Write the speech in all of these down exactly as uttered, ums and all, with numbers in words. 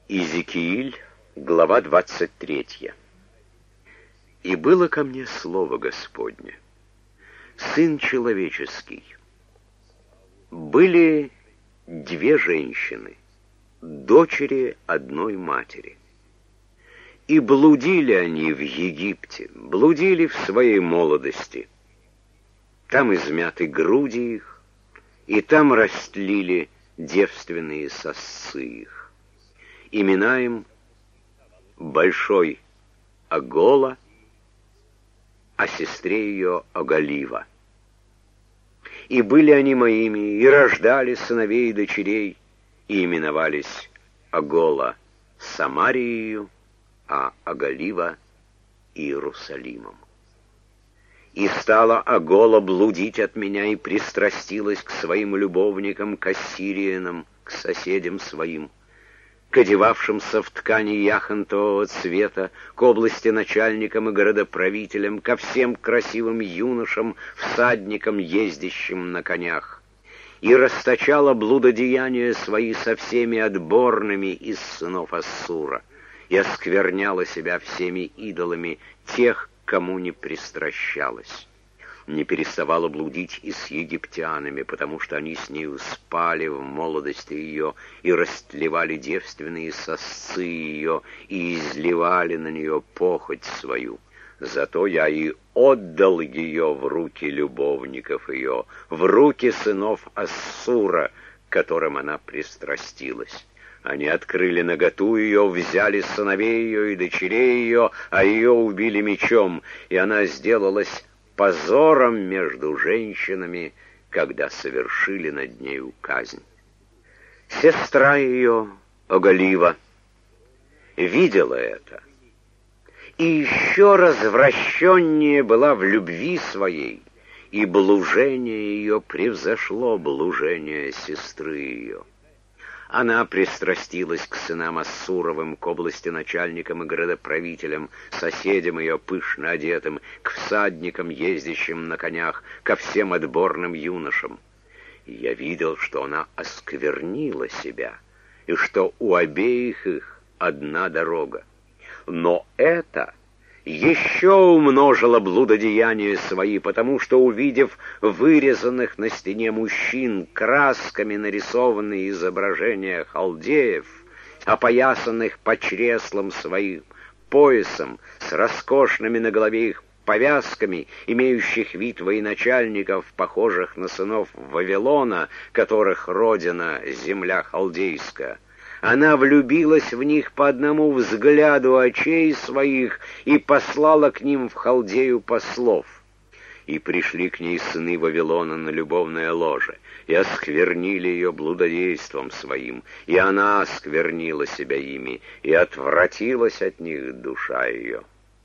Иезекииль, глава двадцать третья. «И было ко мне слово Господне, Сын человеческий, были две женщины, дочери одной матери, и блудили они в Египте, блудили в своей молодости. Там измяты груди их, и там растлили девственные сосцы их. Имена им Большой Огола, а сестре ее Оголива. И были они моими, и рождали сыновей и дочерей, и именовались Огола Самарией, а Оголива Иерусалимом. И стала Огола блудить от меня и пристрастилась к своим любовникам, к ассириянам, к соседям своим, к одевавшимся в ткани яхонтового цвета, к области начальникам и городоправителям, ко всем красивым юношам, всадникам, ездящим на конях, и расточала блудодеяния свои со всеми отборными из сынов Ассура, и оскверняла себя всеми идолами тех, кому не пристращалась. Не переставала блудить и с египтянами, потому что они с нею спали в молодости ее и растлевали девственные сосцы ее и изливали на нее похоть свою. Зато я и отдал ее в руки любовников ее, в руки сынов Ассура, к которым она пристрастилась. Они открыли наготу ее, взяли сыновей ее и дочерей ее, а ее убили мечом, и она сделалась позором между женщинами, когда совершили над нею казнь. Сестра ее, Оголива, видела это, и еще развращеннее была в любви своей, и блужение ее превзошло блужение сестры ее. Она пристрастилась к сынам Ассуровым, к области начальникам и городоправителям, соседям ее пышно одетым, к всадникам, ездящим на конях, ко всем отборным юношам. И я видел, что она осквернила себя, и что у обеих их одна дорога. Но это еще умножило блудодеяния свои, потому что, увидев вырезанных на стене мужчин красками нарисованные изображения халдеев, опоясанных по чреслам своим поясом, с роскошными на голове их повязками, имеющих вид военачальников, похожих на сынов Вавилона, которых родина земля халдейская, она влюбилась в них по одному взгляду очей своих и послала к ним в Халдею послов. И пришли к ней сыны Вавилона на любовное ложе, и осквернили ее блудодейством своим, и она осквернила себя ими, и отвратилась от них душа ее.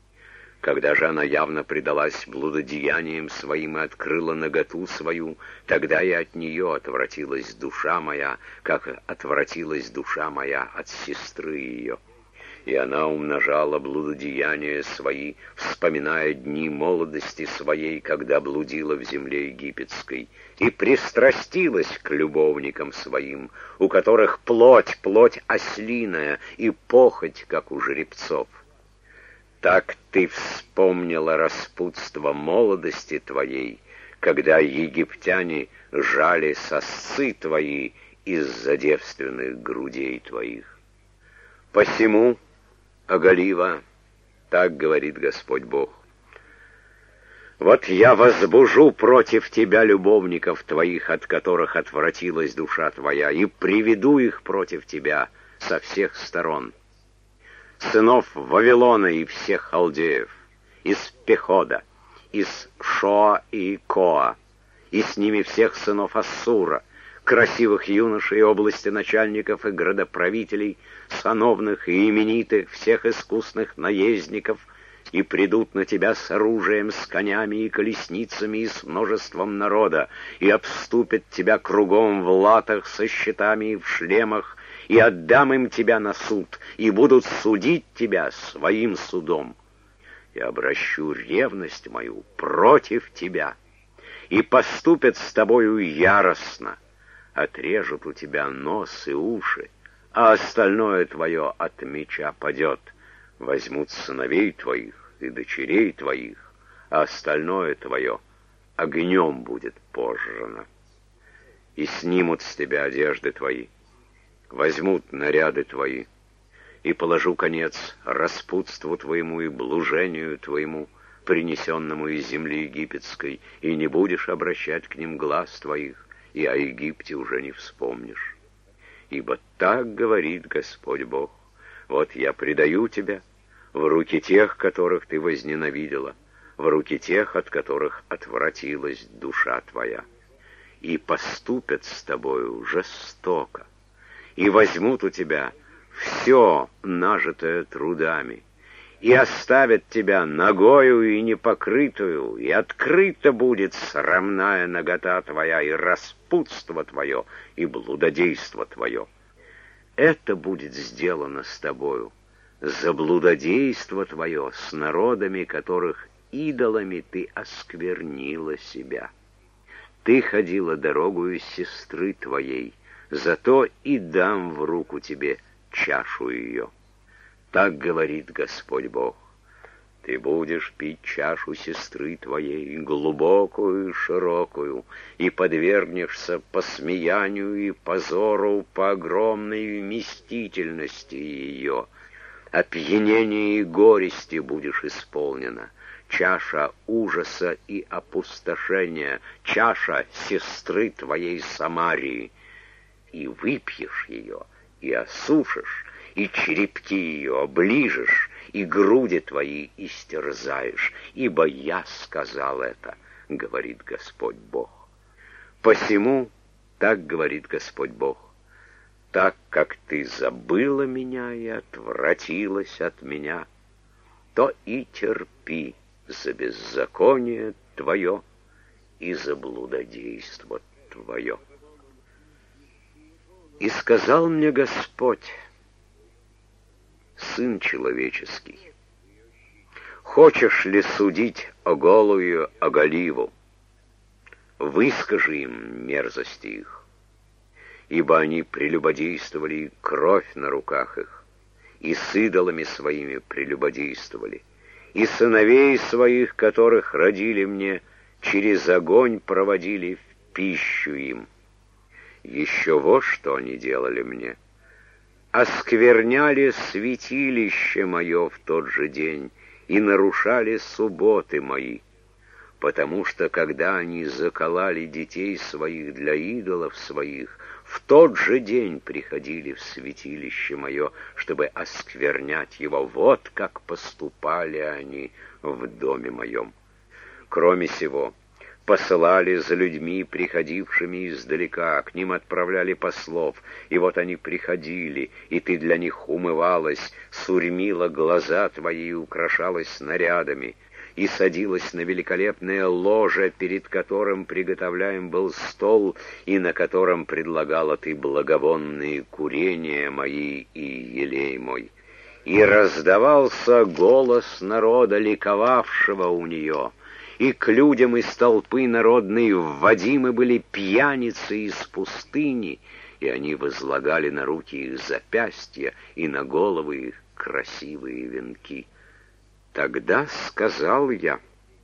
Когда же она явно предалась блудодеяниям своим и открыла наготу свою, тогда и от нее отвратилась душа моя, как отвратилась душа моя от сестры ее. И она умножала блудодеяния свои, вспоминая дни молодости своей, когда блудила в земле египетской, и пристрастилась к любовникам своим, у которых плоть, плоть ослиная, и похоть, как у жеребцов. Так ты вспомнила распутство молодости твоей, когда египтяне жали сосцы твои из-за девственных грудей твоих. Посему, Оголива, так говорит Господь Бог, вот я возбужу против тебя любовников твоих, от которых отвратилась душа твоя, и приведу их против тебя со всех сторон. Сынов Вавилона и всех халдеев, из Пехода, из Шоа и Коа, и с ними всех сынов Ассура, красивых юношей области начальников и градоправителей, сановных и именитых, всех искусных наездников, и придут на тебя с оружием, с конями и колесницами и с множеством народа, и обступят тебя кругом в латах со щитами и в шлемах, и отдам им тебя на суд, и будут судить тебя своим судом. И обращу ревность мою против тебя, и поступят с тобою яростно, отрежут у тебя нос и уши, а остальное твое от меча падет. Возьмут сыновей твоих и дочерей твоих, а остальное твое огнем будет пожжено. И снимут с тебя одежды твои, возьмут наряды твои, и положу конец распутству твоему и блужению твоему, принесенному из земли египетской, и не будешь обращать к ним глаз твоих, и о Египте уже не вспомнишь. Ибо так говорит Господь Бог: вот я предаю тебя в руки тех, которых ты возненавидела, в руки тех, от которых отвратилась душа твоя, и поступят с тобою жестоко, и возьмут у тебя все, нажитое трудами, и оставят тебя нагою и непокрытую, и открыта будет срамная нагота твоя, и распутство твое, и блудодейство твое. Это будет сделано с тобою за блудодейство твое с народами, которых идолами ты осквернила себя. Ты ходила дорогою сестры твоей, зато и дам в руку тебе чашу ее. Так говорит Господь Бог: ты будешь пить чашу сестры твоей, глубокую и широкую, и подвергнешься посмеянию и позору по огромной вместительности ее. Опьянение и горести будешь исполнена, чаша ужаса и опустошения, чаша сестры твоей Самарии. И выпьешь ее, и осушишь, и черепки ее оближешь, и груди твои истерзаешь, ибо я сказал это, говорит Господь Бог. Посему так говорит Господь Бог: так как ты забыла меня и отвратилась от меня, то и терпи за беззаконие твое и за блудодейство твое. И сказал мне Господь: Сын человеческий, хочешь ли судить оголую оголиву? Выскажи им мерзости их, ибо они прелюбодействовали, и кровь на руках их, и с идолами своими прелюбодействовали, и сыновей своих, которых родили мне, через огонь проводили в пищу им. Еще вот что они делали мне: оскверняли святилище мое в тот же день и нарушали субботы мои, потому что, когда они заколали детей своих для идолов своих, в тот же день приходили в святилище мое, чтобы осквернять его. Вот как поступали они в доме моем. Кроме сего, посылали за людьми, приходившими издалека, к ним отправляли послов, и вот они приходили, и ты для них умывалась, сурьмила глаза твои и украшалась нарядами, и садилась на великолепное ложе, перед которым приготовляем был стол, и на котором предлагала ты благовонные курения мои и елей мой. И раздавался голос народа, ликовавшего у нее, и к людям из толпы народной вводимы были пьяницы из пустыни, и они возлагали на руки их запястья и на головы их красивые венки. Тогда сказал я,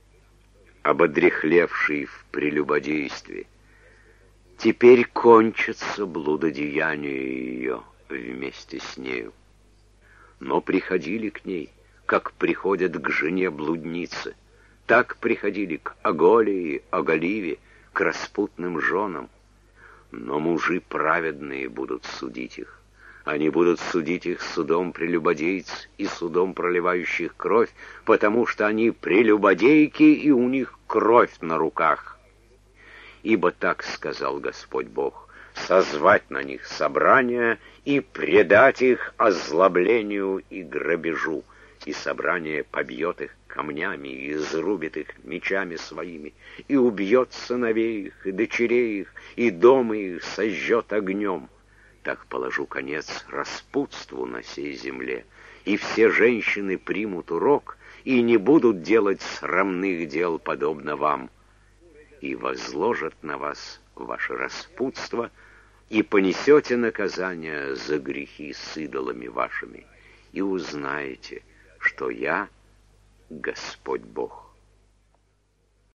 ободряхлевший в прелюбодействе: теперь кончится блудодеяние ее вместе с нею. Но приходили к ней, как приходят к жене блудницы, так приходили к Оголе и Оголиве, к распутным женам. Но мужи праведные будут судить их. Они будут судить их судом прелюбодейц и судом проливающих кровь, потому что они прелюбодейки, и у них кровь на руках. Ибо так сказал Господь Бог: созвать на них собрание и предать их озлоблению и грабежу. И собрание побьет их камнями и изрубит их мечами своими, и убьет сыновей их, и дочерей их, и дома их сожжет огнем. Так положу конец распутству на сей земле, и все женщины примут урок и не будут делать срамных дел, подобно вам, и возложат на вас ваше распутство, и понесете наказание за грехи с идолами вашими, и узнаете, что я Господь Бог».